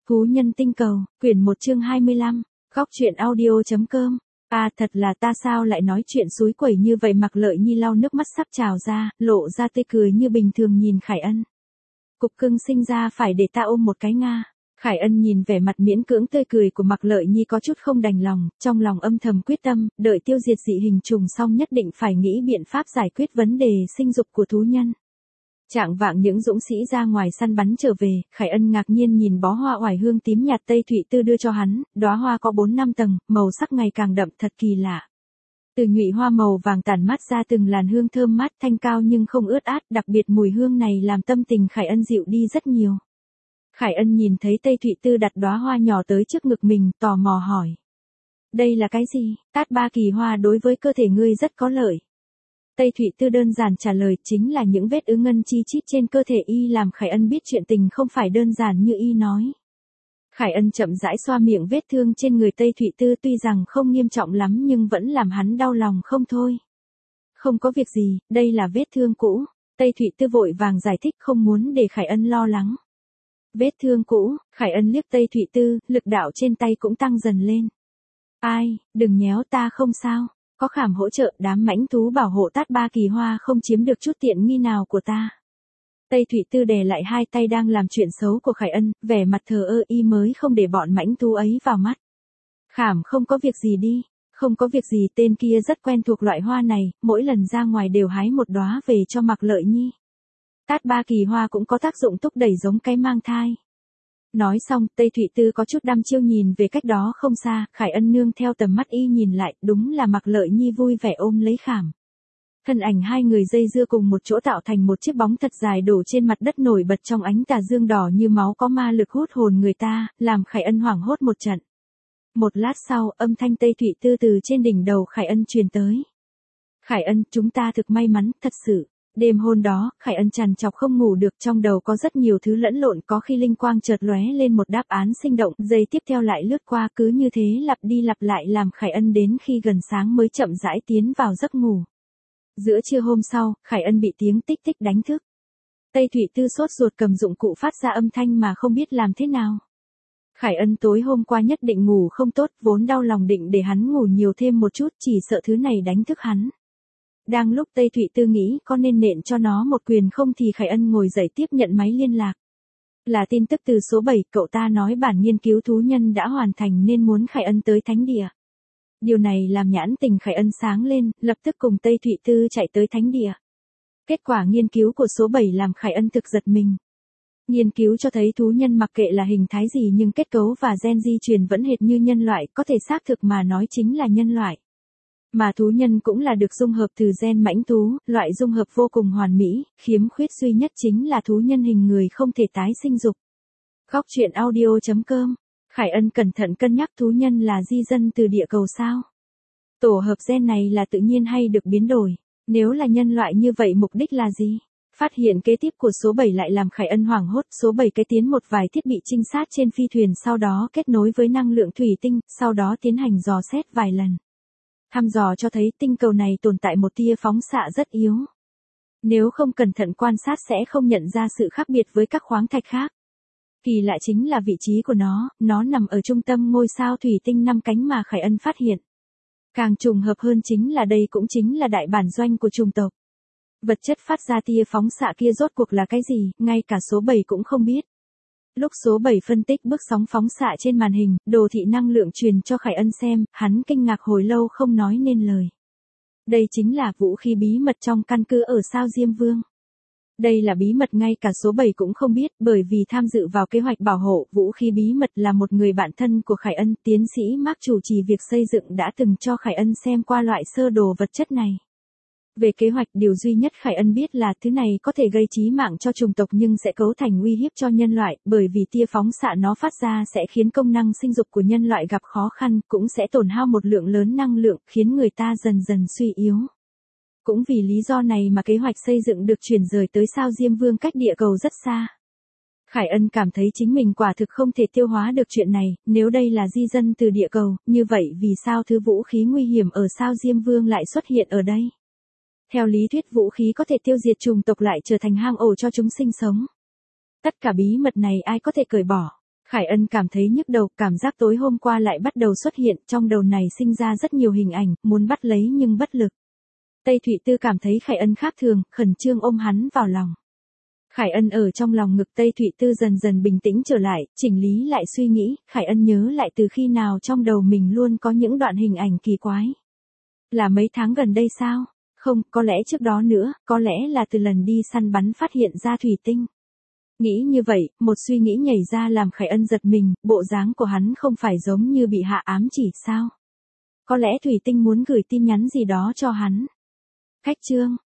Thú nhân tinh cầu, quyển 1 chương 25, góc truyện audio.com. À thật là ta sao lại nói chuyện suối quẩy như vậy. Mạc Lợi Nhi lau nước mắt sắp trào ra, lộ ra tươi cười như bình thường nhìn Khải Ân. Cục cưng sinh ra phải để ta ôm một cái Nga. Khải Ân nhìn vẻ mặt miễn cưỡng tươi cười của Mạc Lợi Nhi có chút không đành lòng, trong lòng âm thầm quyết tâm, đợi tiêu diệt dị hình trùng xong nhất định phải nghĩ biện pháp giải quyết vấn đề sinh dục của thú nhân. Trạng vạng những dũng sĩ ra ngoài săn bắn trở về, Khải Ân ngạc nhiên nhìn bó hoa oải hương tím nhạt Tây Thụy Tư đưa cho hắn, đóa hoa có 4-5 tầng, màu sắc ngày càng đậm thật kỳ lạ. Từ nhụy hoa màu vàng tản mát ra từng làn hương thơm mát thanh cao nhưng không ướt át, đặc biệt mùi hương này làm tâm tình Khải Ân dịu đi rất nhiều. Khải Ân nhìn thấy Tây Thụy Tư đặt đóa hoa nhỏ tới trước ngực mình, tò mò hỏi. Đây là cái gì? Tát ba kỳ hoa đối với cơ thể ngươi rất có lợi. Tây Thụy Tư đơn giản trả lời, chính là những vết ứ ngân chi chít trên cơ thể y làm Khải Ân biết chuyện tình không phải đơn giản như y nói. Khải Ân chậm rãi xoa miệng vết thương trên người Tây Thụy Tư tuy rằng không nghiêm trọng lắm nhưng vẫn làm hắn đau lòng không thôi. Không có việc gì, đây là vết thương cũ. Tây Thụy Tư vội vàng giải thích không muốn để Khải Ân lo lắng. Vết thương cũ, Khải Ân liếc Tây Thụy Tư, lực đạo trên tay cũng tăng dần lên. Ai, đừng nhéo ta không sao. Có khảm hỗ trợ, đám mãnh thú bảo hộ Tát ba kỳ hoa không chiếm được chút tiện nghi nào của ta. Tây Thụy Tư đè lại hai tay đang làm chuyện xấu của Khải Ân, vẻ mặt thờ ơ y mới không để bọn mãnh thú ấy vào mắt. Khảm không có việc gì đi, không có việc gì, tên kia rất quen thuộc loại hoa này, mỗi lần ra ngoài đều hái một đóa về cho Mạc Lợi Nhi. Tát ba kỳ hoa cũng có tác dụng thúc đẩy giống cái mang thai. Nói xong, Tây Thụy Tư có chút đăm chiêu nhìn về cách đó không xa, Khải Ân nương theo tầm mắt y nhìn lại, đúng là Mạc Lợi Nhi vui vẻ ôm lấy khảm. Thân ảnh hai người dây dưa cùng một chỗ tạo thành một chiếc bóng thật dài đổ trên mặt đất nổi bật trong ánh tà dương đỏ như máu có ma lực hút hồn người ta, làm Khải Ân hoảng hốt một trận. Một lát sau, âm thanh Tây Thụy Tư từ trên đỉnh đầu Khải Ân truyền tới. Khải Ân, chúng ta thực may mắn, thật sự. Đêm hôm đó, Khải Ân trằn trọc không ngủ được, trong đầu có rất nhiều thứ lẫn lộn, có khi linh quang chợt lóe lên một đáp án sinh động, giây tiếp theo lại lướt qua, cứ như thế lặp đi lặp lại làm Khải Ân đến khi gần sáng mới chậm rãi tiến vào giấc ngủ. Giữa trưa hôm sau, Khải Ân bị tiếng tích tích đánh thức. Tây Thụy Tư sốt ruột cầm dụng cụ phát ra âm thanh mà không biết làm thế nào. Khải Ân tối hôm qua nhất định ngủ không tốt, vốn đau lòng định để hắn ngủ nhiều thêm một chút, chỉ sợ thứ này đánh thức hắn. Đang lúc Tây Thụy Tư nghĩ có nên nện cho nó một quyền không thì Khải Ân ngồi dậy tiếp nhận máy liên lạc. Là tin tức từ số 7, cậu ta nói bản nghiên cứu thú nhân đã hoàn thành nên muốn Khải Ân tới thánh địa. Điều này làm nhãn tình Khải Ân sáng lên, lập tức cùng Tây Thụy Tư chạy tới thánh địa. Kết quả nghiên cứu của số 7 làm Khải Ân thực giật mình. Nghiên cứu cho thấy thú nhân mặc kệ là hình thái gì nhưng kết cấu và gen di truyền vẫn hệt như nhân loại, có thể xác thực mà nói chính là nhân loại. Mà thú nhân cũng là được dung hợp từ gen mãnh thú, loại dung hợp vô cùng hoàn mỹ, khiếm khuyết duy nhất chính là thú nhân hình người không thể tái sinh dục. Góc truyện audio.com. Khải Ân cẩn thận cân nhắc thú nhân là di dân từ địa cầu sao? Tổ hợp gen này là tự nhiên hay được biến đổi? Nếu là nhân loại như vậy mục đích là gì? Phát hiện kế tiếp của số 7 lại làm Khải Ân hoảng hốt, số 7 cái tiến một vài thiết bị trinh sát trên phi thuyền sau đó kết nối với năng lượng thủy tinh, sau đó tiến hành dò xét vài lần. Thăm dò cho thấy tinh cầu này tồn tại một tia phóng xạ rất yếu. Nếu không cẩn thận quan sát sẽ không nhận ra sự khác biệt với các khoáng thạch khác. Kỳ lạ chính là vị trí của nó nằm ở trung tâm ngôi sao thủy tinh 5 cánh mà Khải Ân phát hiện. Càng trùng hợp hơn chính là đây cũng chính là đại bản doanh của chủng tộc. Vật chất phát ra tia phóng xạ kia rốt cuộc là cái gì, ngay cả số 7 cũng không biết. Lúc số 7 phân tích bước sóng phóng xạ trên màn hình, đồ thị năng lượng truyền cho Khải Ân xem, hắn kinh ngạc hồi lâu không nói nên lời. Đây chính là vũ khí bí mật trong căn cứ ở sao Diêm Vương. Đây là bí mật ngay cả số 7 cũng không biết, bởi vì tham dự vào kế hoạch bảo hộ vũ khí bí mật là một người bạn thân của Khải Ân, tiến sĩ Mark chủ trì việc xây dựng đã từng cho Khải Ân xem qua loại sơ đồ vật chất này. Về kế hoạch, điều duy nhất Khải Ân biết là thứ này có thể gây chí mạng cho chủng tộc nhưng sẽ cấu thành uy hiếp cho nhân loại, bởi vì tia phóng xạ nó phát ra sẽ khiến công năng sinh dục của nhân loại gặp khó khăn, cũng sẽ tổn hao một lượng lớn năng lượng, khiến người ta dần dần suy yếu. Cũng vì lý do này mà kế hoạch xây dựng được chuyển rời tới sao Diêm Vương cách địa cầu rất xa. Khải Ân cảm thấy chính mình quả thực không thể tiêu hóa được chuyện này, nếu đây là di dân từ địa cầu, như vậy vì sao thứ vũ khí nguy hiểm ở sao Diêm Vương lại xuất hiện ở đây? Theo lý thuyết vũ khí có thể tiêu diệt chủng tộc lại trở thành hang ổ cho chúng sinh sống. Tất cả bí mật này ai có thể cởi bỏ? Khải Ân cảm thấy nhức đầu, cảm giác tối hôm qua lại bắt đầu xuất hiện, trong đầu này sinh ra rất nhiều hình ảnh, muốn bắt lấy nhưng bất lực. Tây Thụy Tư cảm thấy Khải Ân khác thường, khẩn trương ôm hắn vào lòng. Khải Ân ở trong lòng ngực Tây Thụy Tư dần dần bình tĩnh trở lại, chỉnh lý lại suy nghĩ, Khải Ân nhớ lại từ khi nào trong đầu mình luôn có những đoạn hình ảnh kỳ quái. Là mấy tháng gần đây sao? Không, có lẽ trước đó nữa, có lẽ là từ lần đi săn bắn phát hiện ra thủy tinh. Nghĩ như vậy, một suy nghĩ nhảy ra làm Khải Ân giật mình, bộ dáng của hắn không phải giống như bị hạ ám chỉ sao? Có lẽ thủy tinh muốn gửi tin nhắn gì đó cho hắn. Khách trương,